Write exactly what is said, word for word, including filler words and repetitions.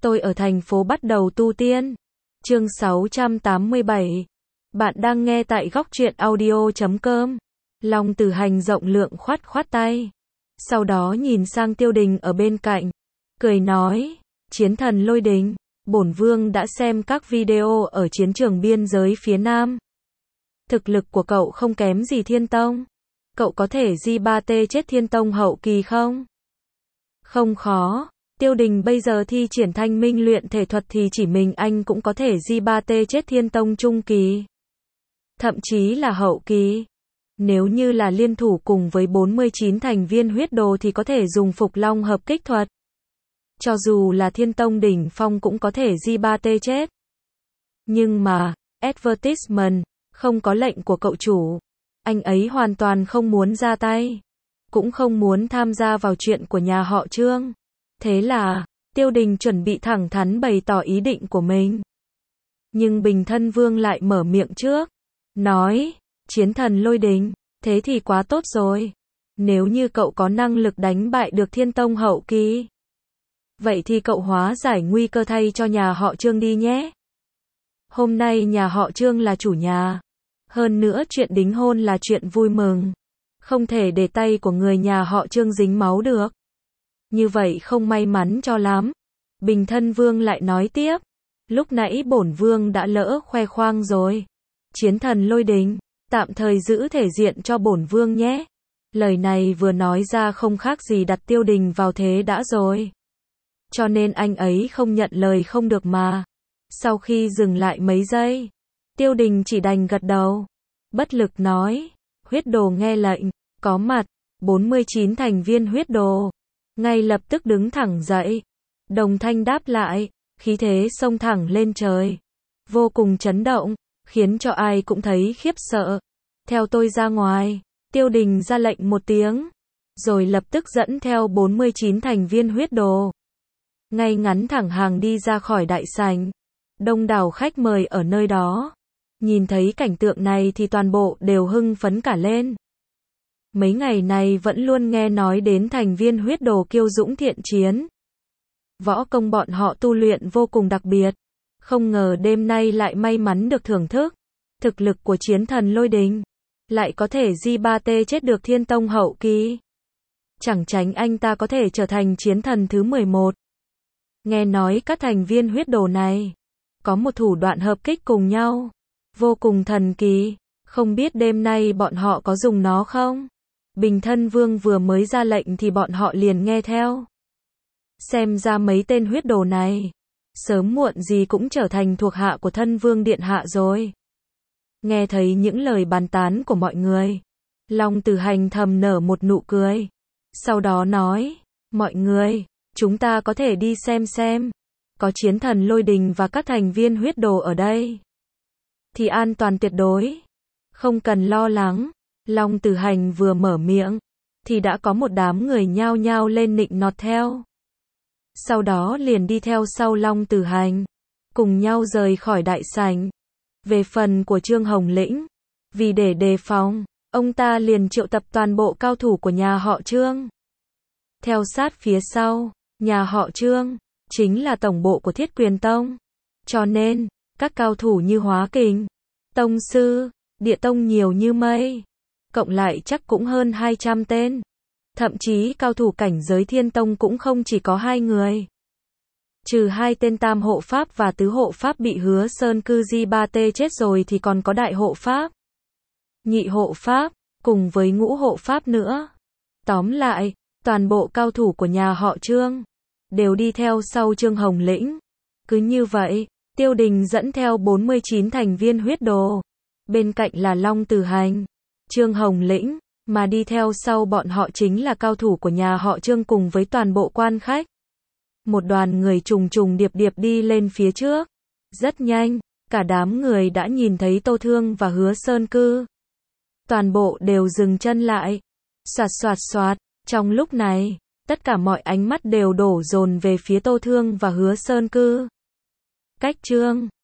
Tôi ở thành phố bắt đầu tu tiên. Chương sáu trăm tám mươi bảy. Bạn đang nghe tại góc truyện audio chấm com. Long Tử Hành rộng lượng khoát khoát tay. Sau đó nhìn sang Tiêu Đình ở bên cạnh. Cười nói, chiến thần Lôi Đình, bổn vương đã xem các video ở chiến trường biên giới phía Nam. Thực lực của cậu không kém gì Thiên Tông. Cậu có thể gi ba tê chết Thiên Tông hậu kỳ không? Không khó. Tiêu Đình bây giờ thi triển thanh minh luyện thể thuật thì chỉ mình anh cũng có thể gi ba tê chết Thiên Tông trung kỳ. Thậm chí là hậu kỳ. Nếu như là liên thủ cùng với bốn mươi chín thành viên huyết đồ thì có thể dùng Phục Long hợp kích thuật. Cho dù là Thiên Tông đỉnh phong cũng có thể gi ba tê chết. Nhưng mà, advertisement, không có lệnh của cậu chủ. Anh ấy hoàn toàn không muốn ra tay. Cũng không muốn tham gia vào chuyện của nhà họ Trương. Thế là, Tiêu Đình chuẩn bị thẳng thắn bày tỏ ý định của mình. Nhưng Bình Thân Vương lại mở miệng trước. Nói, chiến thần Lôi Đình, thế thì quá tốt rồi. Nếu như cậu có năng lực đánh bại được Thiên Tông hậu kỳ. Vậy thì cậu hóa giải nguy cơ thay cho nhà họ Trương đi nhé. Hôm nay nhà họ Trương là chủ nhà. Hơn nữa chuyện đính hôn là chuyện vui mừng. Không thể để tay của người nhà họ Trương dính máu được. Như vậy không may mắn cho lắm. Bình Thân Vương lại nói tiếp. Lúc nãy bổn vương đã lỡ khoe khoang rồi. Chiến thần Lôi Đình, tạm thời giữ thể diện cho bổn vương nhé. Lời này vừa nói ra không khác gì đặt Tiêu Đình vào thế đã rồi. Cho nên anh ấy không nhận lời không được mà. Sau khi dừng lại mấy giây, Tiêu Đình chỉ đành gật đầu. Bất lực nói, huyết đồ nghe lệnh, có mặt, bốn mươi chín thành viên huyết đồ. Ngay lập tức đứng thẳng dậy. Đồng thanh đáp lại, khí thế xông thẳng lên trời. Vô cùng chấn động, khiến cho ai cũng thấy khiếp sợ. Theo tôi ra ngoài, Tiêu Đình ra lệnh một tiếng. Rồi lập tức dẫn theo bốn mươi chín thành viên huyết đồ. Ngay ngắn thẳng hàng đi ra khỏi đại sảnh. Đông đảo khách mời ở nơi đó. Nhìn thấy cảnh tượng này thì toàn bộ đều hưng phấn cả lên. Mấy ngày này vẫn luôn nghe nói đến thành viên huyết đồ kiêu dũng thiện chiến. Võ công bọn họ tu luyện vô cùng đặc biệt. Không ngờ đêm nay lại may mắn được thưởng thức. Thực lực của chiến thần Lôi Đình. Lại có thể gi ba tê chết được Thiên Tông hậu kỳ. Chẳng tránh anh ta có thể trở thành chiến thần thứ mười một. Nghe nói các thành viên huyết đồ này có một thủ đoạn hợp kích cùng nhau. Vô cùng thần kỳ. Không biết đêm nay bọn họ có dùng nó không? Bình Thân Vương vừa mới ra lệnh thì bọn họ liền nghe theo. Xem ra mấy tên huyết đồ này sớm muộn gì cũng trở thành thuộc hạ của Thân Vương Điện Hạ rồi. Nghe thấy những lời bàn tán của mọi người, Long Tử Hành thầm nở một nụ cười. Sau đó nói, mọi người, chúng ta có thể đi xem xem. Có chiến thần Lôi Đình và các thành viên huyết đồ ở đây thì an toàn tuyệt đối. Không cần lo lắng. Long Tử Hành vừa mở miệng thì đã có một đám người nhao nhao lên nịnh nọt theo. Sau đó liền đi theo sau Long Tử Hành, cùng nhau rời khỏi đại sảnh. Về phần của Trương Hồng Lĩnh, vì để đề phòng, ông ta liền triệu tập toàn bộ cao thủ của nhà họ Trương. Theo sát phía sau, nhà họ Trương chính là tổng bộ của Thiết Quyền Tông. Cho nên, các cao thủ như Hóa Kình, Tông Sư, Địa Tông nhiều như mây. Cộng lại chắc cũng hơn hai trăm tên. Thậm chí cao thủ cảnh giới Thiên Tông cũng không chỉ có hai người. Trừ hai tên tam hộ pháp và tứ hộ pháp bị Hứa Sơn Cư gi ba tê chết rồi thì còn có đại hộ pháp, nhị hộ pháp, cùng với ngũ hộ pháp nữa. Tóm lại, toàn bộ cao thủ của nhà họ Trương đều đi theo sau Trương Hồng Lĩnh. Cứ như vậy, Tiêu Đình dẫn theo bốn mươi chín thành viên huyết đồ. Bên cạnh là Long Tử Hành, Trương Hồng Lĩnh, mà đi theo sau bọn họ chính là cao thủ của nhà họ Trương cùng với toàn bộ quan khách. Một đoàn người trùng trùng điệp điệp đi lên phía trước. Rất nhanh, cả đám người đã nhìn thấy Tô Thương và Hứa Sơn Cư. Toàn bộ đều dừng chân lại. Soạt soạt soạt, trong lúc này, tất cả mọi ánh mắt đều đổ dồn về phía Tô Thương và Hứa Sơn Cư. Cách Trương